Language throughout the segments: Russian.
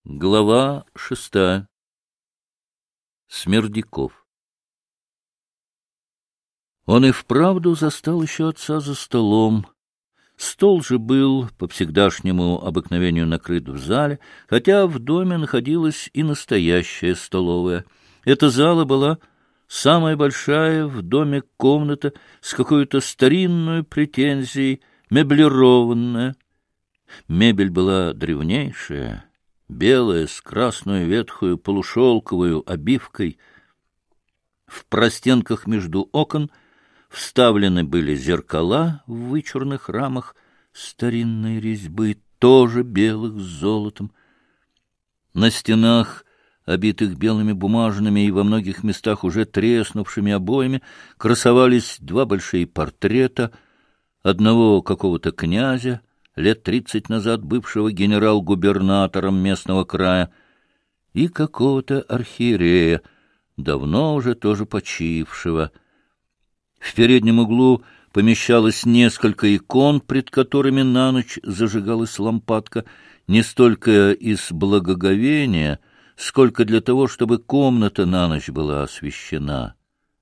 Глава 6. Смердяков. Он и вправду застал еще отца за столом. Стол же был по всегдашнему обыкновению накрыт в зале, хотя в доме находилась и настоящая столовая. Эта зала была самая большая в доме комната с какой-то старинной претензией, меблированная. Мебель была древнейшая, белая, с красную ветхую полушелковую обивкой. В простенках между окон вставлены были зеркала в вычурных рамах старинной резьбы, тоже белых с золотом. На стенах, обитых белыми бумажными и во многих местах уже треснувшими обоями, красовались два большие портрета одного какого-то князя, лет 30 назад бывшего генерал-губернатором местного края, и какого-то архиерея, давно уже тоже почившего. В переднем углу помещалось несколько икон, пред которыми на ночь зажигалась лампадка, не столько из благоговения, сколько для того, чтобы комната на ночь была освещена.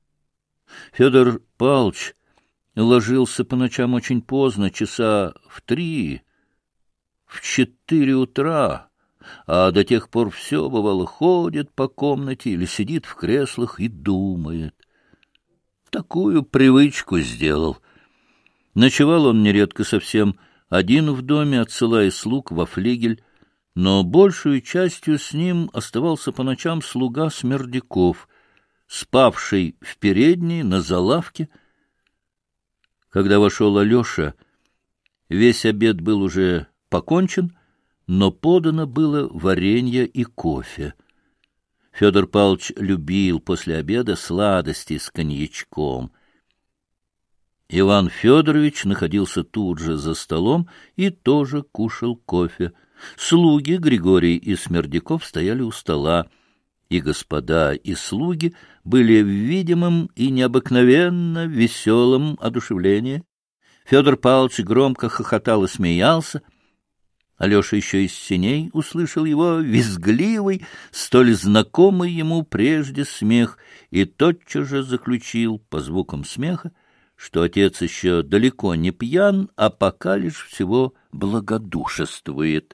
Федор Павлович ложился по ночам очень поздно, часа в 3, в 4 утра, а до тех пор все, бывало, ходит по комнате или сидит в креслах и думает. Такую привычку сделал. Ночевал он нередко совсем один в доме, отсылая слуг во флигель, но большую частью с ним оставался по ночам слуга Смердяков, спавший в передней на залавке. Когда вошел Алеша, весь обед был уже покончен, но подано было варенье и кофе. Федор Павлович любил после обеда сладости с коньячком. Иван Федорович находился тут же за столом и тоже кушал кофе. Слуги Григорий и Смердяков стояли у стола, и господа и слуги были в видимом и необыкновенно веселом одушевлении. Федор Павлович громко хохотал и смеялся. Алеша еще из сеней услышал его визгливый, столь знакомый ему прежде смех, и тотчас же заключил по звукам смеха, что отец еще далеко не пьян, а пока лишь всего благодушествует.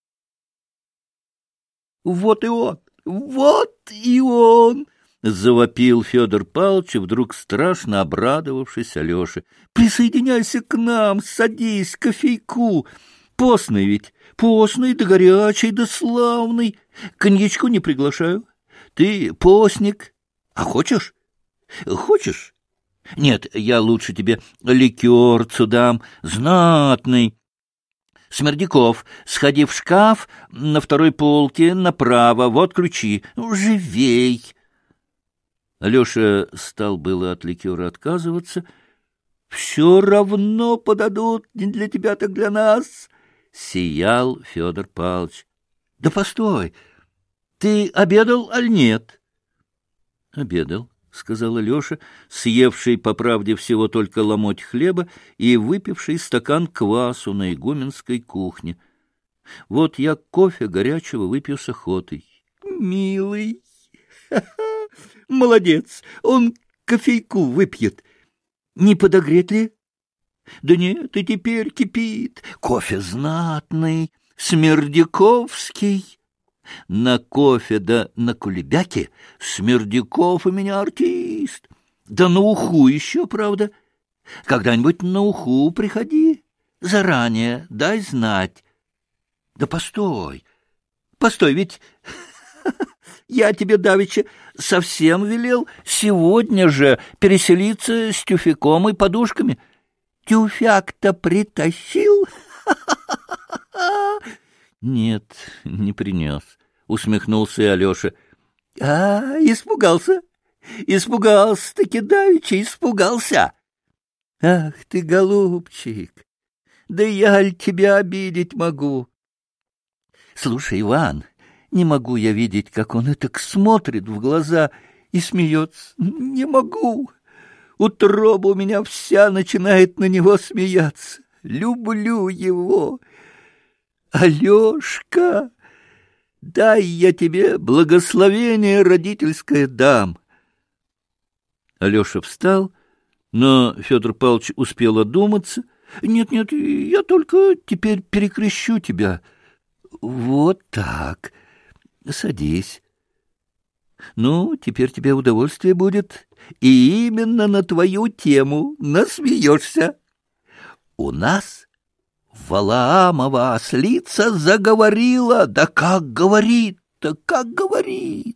— Вот и он! Вот и он! — завопил Федор Павлович, вдруг страшно обрадовавшись Алёше. — Присоединяйся к нам, садись, кофейку. Постный ведь, постный, да горячий, да славный. Коньячку не приглашаю. Ты постник. А хочешь? Хочешь? Нет, я лучше тебе ликерцу дам, знатный. Смердяков, сходи в шкаф, на второй полке, направо, вот ключи. Живей! Алеша стал было от ликера отказываться. — Все равно подадут, не для тебя, так для нас, — сиял Федор Павлович. — Да постой, ты обедал, аль нет? — Обедал, — сказал Алеша, съевший, по правде, всего только ломоть хлеба и выпивший стакан квасу на игуменской кухне. Вот я кофе горячего выпью с охотой. — Милый! Молодец! Он кофейку выпьет. Не подогреть ли? Да нет, и теперь кипит. Кофе знатный, смердяковский. На кофе да на кулебяке Смердяков у меня артист. Да на уху еще, правда. Когда-нибудь на уху приходи. Заранее дай знать. Да постой, постой, ведь я тебе давеча совсем велел сегодня же переселиться с тюфяком и подушками. Тюфяк-то притащил? Нет, не принес, усмехнулся и Алеша. Испугался? Испугался-таки давеча, испугался. Ах ты, голубчик, да я ль тебя обидеть могу? Слушай, Иван, не могу я видеть, как он этак смотрит в глаза и смеется. Не могу. Утроба у меня вся начинает на него смеяться. Люблю его. Алешка, дай я тебе благословение родительское дам. Алеша встал, но Федор Павлович успел одуматься. Нет, я только теперь перекрещу тебя. Вот так. Садись. Ну, теперь тебе удовольствие будет, и именно на твою тему насмеешься. У нас Валаамова ослица заговорила, да как говорит-то, как говорит.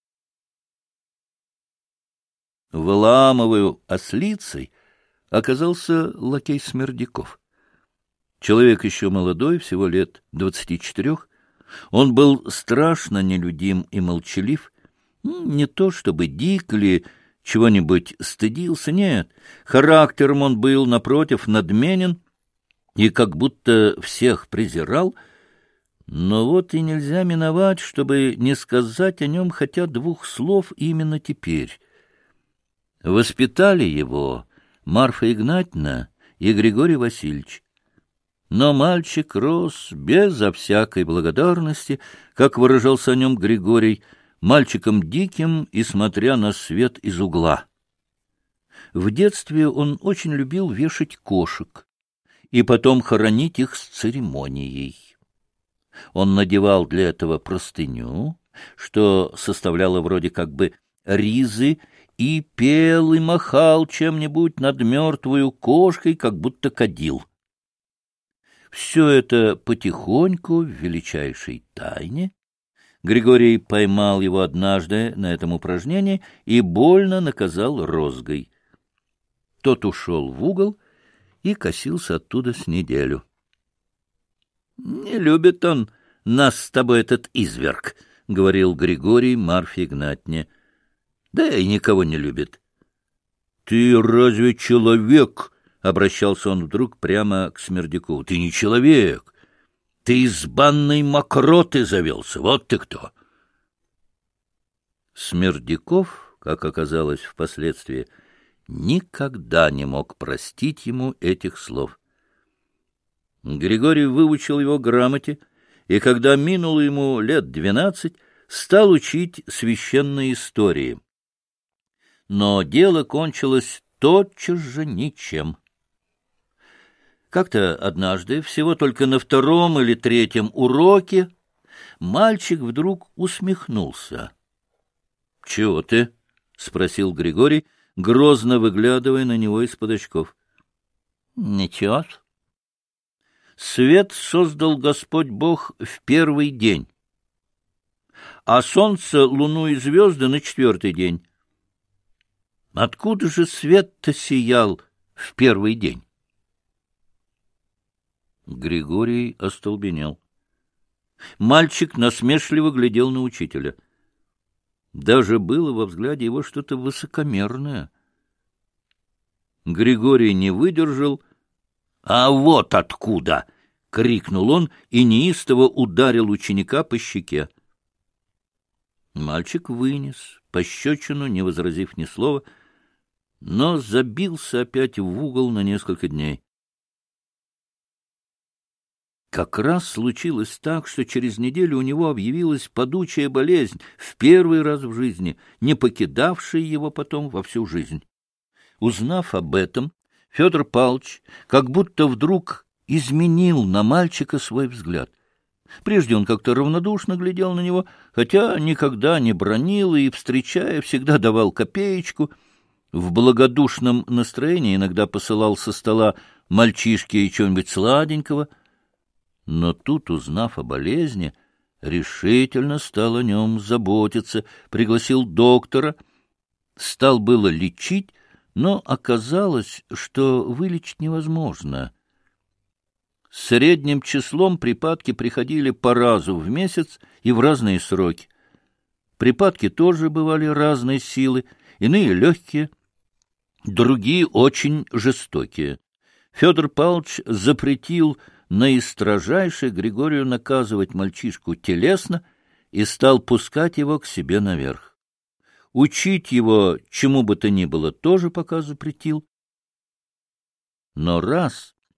Валаамовой ослицей оказался лакей Смердяков. Человек еще молодой, всего лет 24. Он был страшно нелюдим и молчалив. Не то чтобы дик или чего-нибудь стыдился, нет. Характером он был, напротив, надменен и как будто всех презирал. Но вот и нельзя миновать, чтобы не сказать о нем хотя двух слов именно теперь. Воспитали его Марфа Игнатьевна и Григорий Васильевич. Но мальчик рос безо всякой благодарности, как выражался о нем Григорий, мальчиком диким и смотря на свет из угла. В детстве он очень любил вешать кошек и потом хоронить их с церемонией. Он надевал для этого простыню, что составляло вроде как бы ризы, и пел и махал чем-нибудь над мертвую кошкой, как будто кадил. Все это потихоньку, в величайшей тайне. Григорий поймал его однажды на этом упражнении и больно наказал розгой. Тот ушел в угол и косился оттуда с неделю. — Не любит он нас с тобой, этот изверг, — говорил Григорий Марфе Игнатьевне. — Да и никого не любит. — Ты разве человек? — обращался он вдруг прямо к Смердякову. — Ты не человек. Ты из банной мокроты завелся. Вот ты кто. Смердяков, как оказалось впоследствии, никогда не мог простить ему этих слов. Григорий выучил его грамоте, и когда минуло ему лет 12, стал учить священные истории. Но дело кончилось тотчас же ничем. Как-то однажды, всего только на 2-м или 3-м уроке, мальчик вдруг усмехнулся. — Чего ты? — спросил Григорий, грозно выглядывая на него из-под очков. — Ничего. Свет создал Господь Бог в 1-й день, а солнце, луну и звезды на 4-й день. Откуда же свет-то сиял в 1-й день? Григорий остолбенел. Мальчик насмешливо глядел на учителя. Даже было во взгляде его что-то высокомерное. Григорий не выдержал. — А вот откуда! — крикнул он и неистово ударил ученика по щеке. Мальчик вынес пощечину, не возразив ни слова, но забился опять в угол на несколько дней. Как раз случилось так, что через неделю у него объявилась падучая болезнь, в 1-й раз в жизни, не покидавшая его потом во всю жизнь. Узнав об этом, Федор Павлович как будто вдруг изменил на мальчика свой взгляд. Прежде он как-то равнодушно глядел на него, хотя никогда не бранил и, встречая, всегда давал копеечку. В благодушном настроении иногда посылал со стола мальчишке чего-нибудь сладенького. Но тут, узнав о болезни, решительно стал о нем заботиться, пригласил доктора, стал было лечить, но оказалось, что вылечить невозможно. Средним числом припадки приходили по разу в месяц и в разные сроки. Припадки тоже бывали разной силы, иные легкие, другие очень жестокие. Федор Павлович запретил наистрожайше Григорию наказывать мальчишку телесно и стал пускать его к себе наверх. Учить его чему бы то ни было тоже пока запретил. Но раз,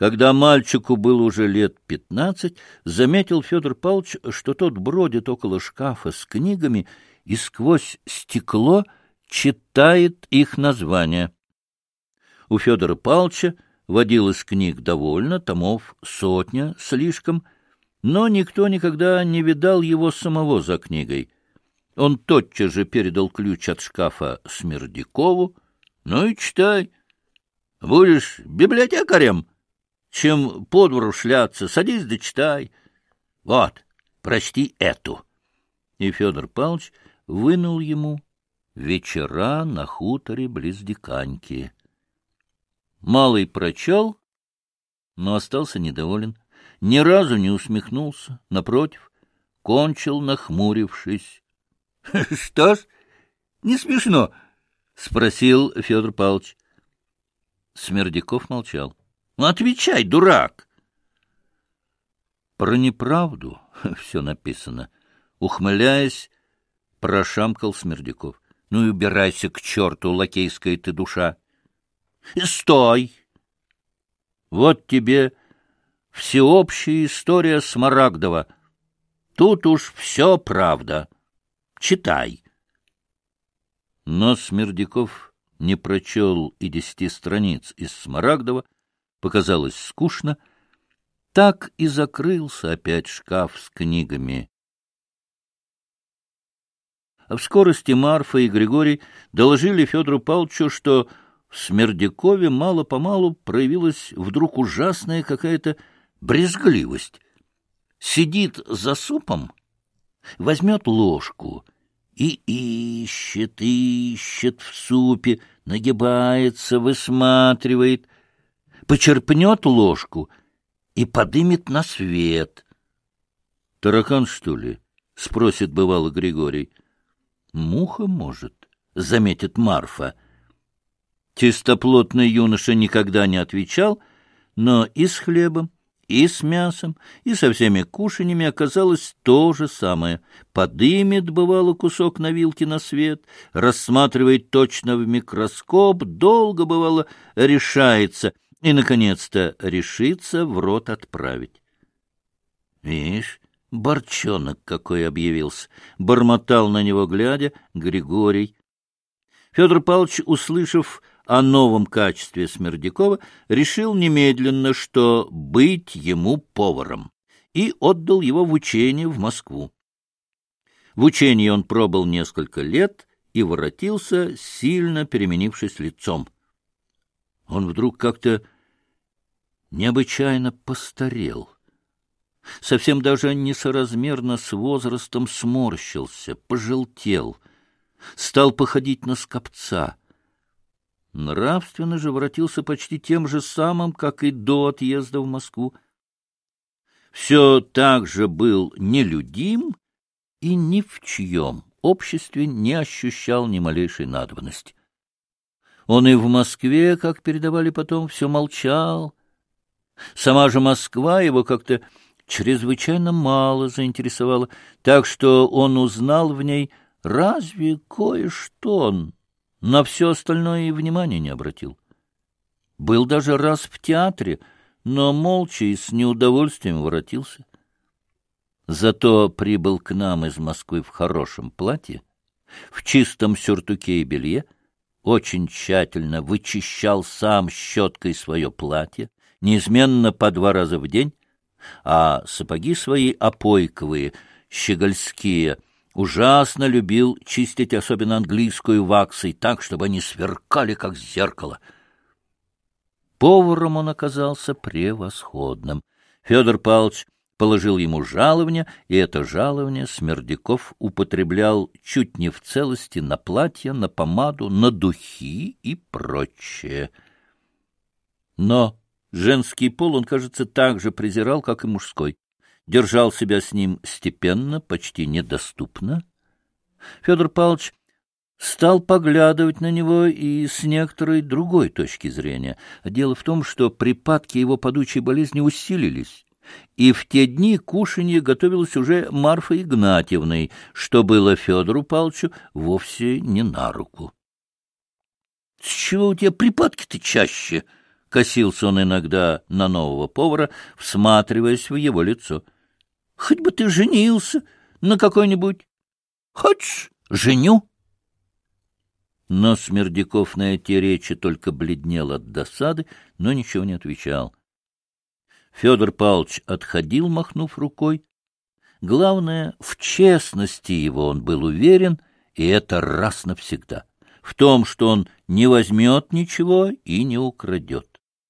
Когда мальчику было уже лет 15, заметил Федор Павлович, что тот бродит около шкафа с книгами и сквозь стекло читает их названия. У Федора Павловича водилось книг довольно, томов 100 слишком, но никто никогда не видал его самого за книгой. Он тотчас же передал ключ от шкафа Смердякову. — Ну и читай. Будешь библиотекарем, чем по двору шляться, садись да читай. Вот, прочти эту. И Федор Павлович вынул ему «Вечера на хуторе близ Диканьки». Малый прочел, но остался недоволен, ни разу не усмехнулся, напротив, кончил, нахмурившись. — Что ж, не смешно? — спросил Федор Павлович. Смердяков молчал. — Отвечай, дурак! Про неправду все написано. Ухмыляясь, прошамкал Смердяков. — Ну и убирайся к черту, лакейская ты душа! — Стой! Вот тебе всеобщая история Смарагдова. Тут уж все правда. Читай. Но Смердяков не прочел и 10 страниц из Смарагдова, показалось скучно, так и закрылся опять шкаф с книгами. А в скорости Марфа и Григорий доложили Федору Павловичу, что в Смердякове мало-помалу проявилась вдруг ужасная какая-то брезгливость. Сидит за супом, возьмет ложку и ищет в супе, нагибается, высматривает, почерпнет ложку и подымет на свет. — Таракан, что ли? — спросит бывало Григорий. — Муха, может, — заметит Марфа. Чистоплотный юноша никогда не отвечал, но и с хлебом, и с мясом, и со всеми кушаньями оказалось то же самое. Подымет, бывало, кусок на вилке на свет, рассматривает точно в микроскоп, долго, бывало, решается и, наконец-то, решится в рот отправить. Видишь, борчонок какой объявился, бормотал на него, глядя, Григорий. Федор Павлович, услышав о новом качестве Смердякова, решил немедленно, что быть ему поваром, и отдал его в учение в Москву. В учении он пробыл несколько лет и воротился, сильно переменившись лицом. Он вдруг как-то необычайно постарел, совсем даже несоразмерно с возрастом сморщился, пожелтел, стал походить на скопца. Нравственно же воротился почти тем же самым, как и до отъезда в Москву. Все так же был нелюдим и ни в чьем обществе не ощущал ни малейшей надобности. Он и в Москве, как передавали потом, все молчал. Сама же Москва его как-то чрезвычайно мало заинтересовала, так что он узнал в ней разве кое-что, на все остальное и внимания не обратил. Был даже раз в театре, но молча и с неудовольствием воротился. Зато прибыл к нам из Москвы в хорошем платье, в чистом сюртуке и белье, очень тщательно вычищал сам щеткой свое платье, неизменно по 2 раза в день, а сапоги свои опойковые, щегольские, ужасно любил чистить, особенно английскую ваксой, так, чтобы они сверкали, как зеркало. Поваром он оказался превосходным. Федор Павлович положил ему жалование, и это жалование Смердяков употреблял чуть не в целости на платье, на помаду, на духи и прочее. Но женский пол он, кажется, так же презирал, как и мужской. Держал себя с ним степенно, почти недоступно. Федор Павлович стал поглядывать на него и с некоторой другой точки зрения. Дело в том, что припадки его падучей болезни усилились, и в те дни кушанье готовилось уже Марфой Игнатьевной, что было Федору Павловичу вовсе не на руку. — С чего у тебя припадки-то чаще? — Косился он иногда на нового повара, всматриваясь в его лицо. — Хоть бы ты женился на какой-нибудь. Хочешь, женю? Но Смердяков на эти речи только бледнел от досады, но ничего не отвечал. Федор Павлович отходил, махнув рукой. Главное, в честности его он был уверен, и это раз навсегда, в том, что он не возьмет ничего и не украдет.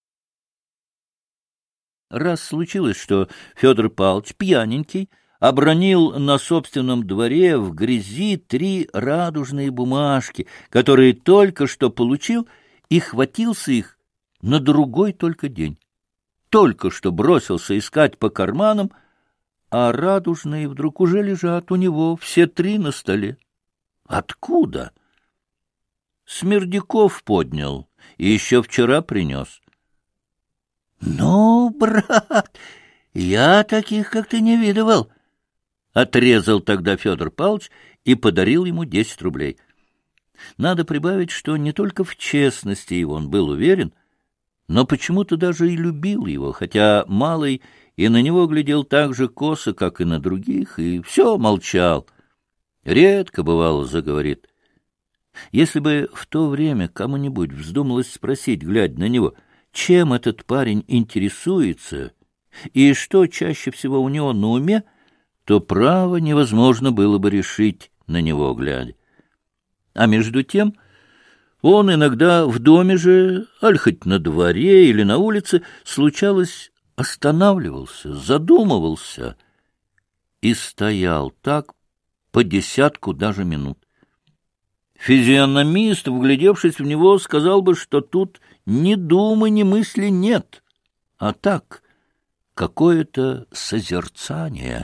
Раз случилось, что Федор Павлович, пьяненький, обронил на собственном дворе в грязи 3 радужные бумажки, которые только что получил, и хватился их на другой только день. Только что бросился искать по карманам, а радужные вдруг уже лежат у него, все 3 на столе. Откуда? Смердяков поднял и еще вчера принес. — Ну, брат, я таких, как ты, не видывал. Отрезал тогда Федор Павлович и подарил ему 10 рублей. Надо прибавить, что не только в честности его он был уверен, но почему-то даже и любил его, хотя малый и на него глядел так же косо, как и на других, и все молчал. Редко, бывало, заговорит. Если бы в то время кому-нибудь вздумалось спросить, глядя на него, чем этот парень интересуется и что чаще всего у него на уме, то, право, невозможно было бы решить на него глядя. А между тем он иногда в доме же, аль хоть на дворе или на улице, случалось, останавливался, задумывался и стоял так по 10 даже минут. Физиономист, вглядевшись в него, сказал бы, что тут ни думы, ни мысли нет, а так какое-то созерцание.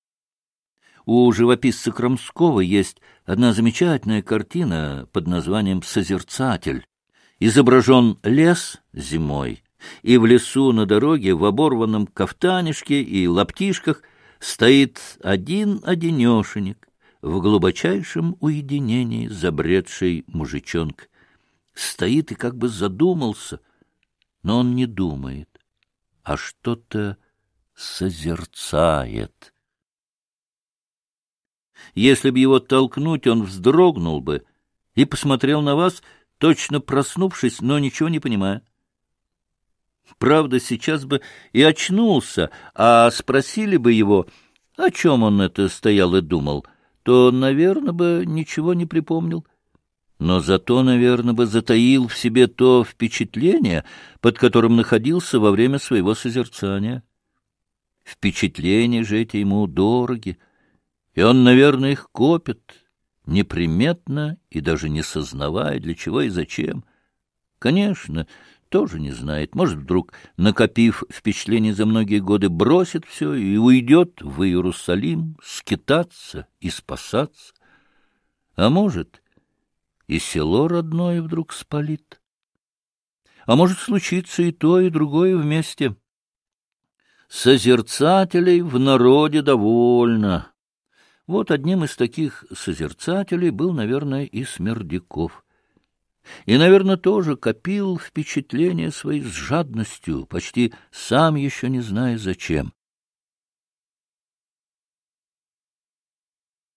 У живописца Крамского есть одна замечательная картина под названием «Созерцатель». Изображен лес зимой, и в лесу на дороге в оборванном кафтанишке и лаптишках стоит один-одинешенек, в глубочайшем уединении забредший мужичонка. Стоит и как бы задумался, но он не думает, а что-то созерцает. Если бы его толкнуть, он вздрогнул бы и посмотрел на вас, точно проснувшись, но ничего не понимая. Правда, сейчас бы и очнулся, а спросили бы его, о чем он это стоял и думал, то, наверное, бы ничего не припомнил. Но зато, наверное, бы затаил в себе то впечатление, под которым находился во время своего созерцания. Впечатления же эти ему дороги, и он, наверное, их копит, неприметно и даже не сознавая, для чего и зачем. Конечно, тоже не знает. Может, вдруг, накопив впечатление за многие годы, бросит все и уйдет в Иерусалим скитаться и спасаться. А может, и село родное вдруг спалит. А может случиться и то, и другое вместе. Созерцателей в народе довольно. Вот одним из таких созерцателей был, наверное, и Смердяков. И, наверное, тоже копил впечатления свои с жадностью, почти сам еще не зная зачем.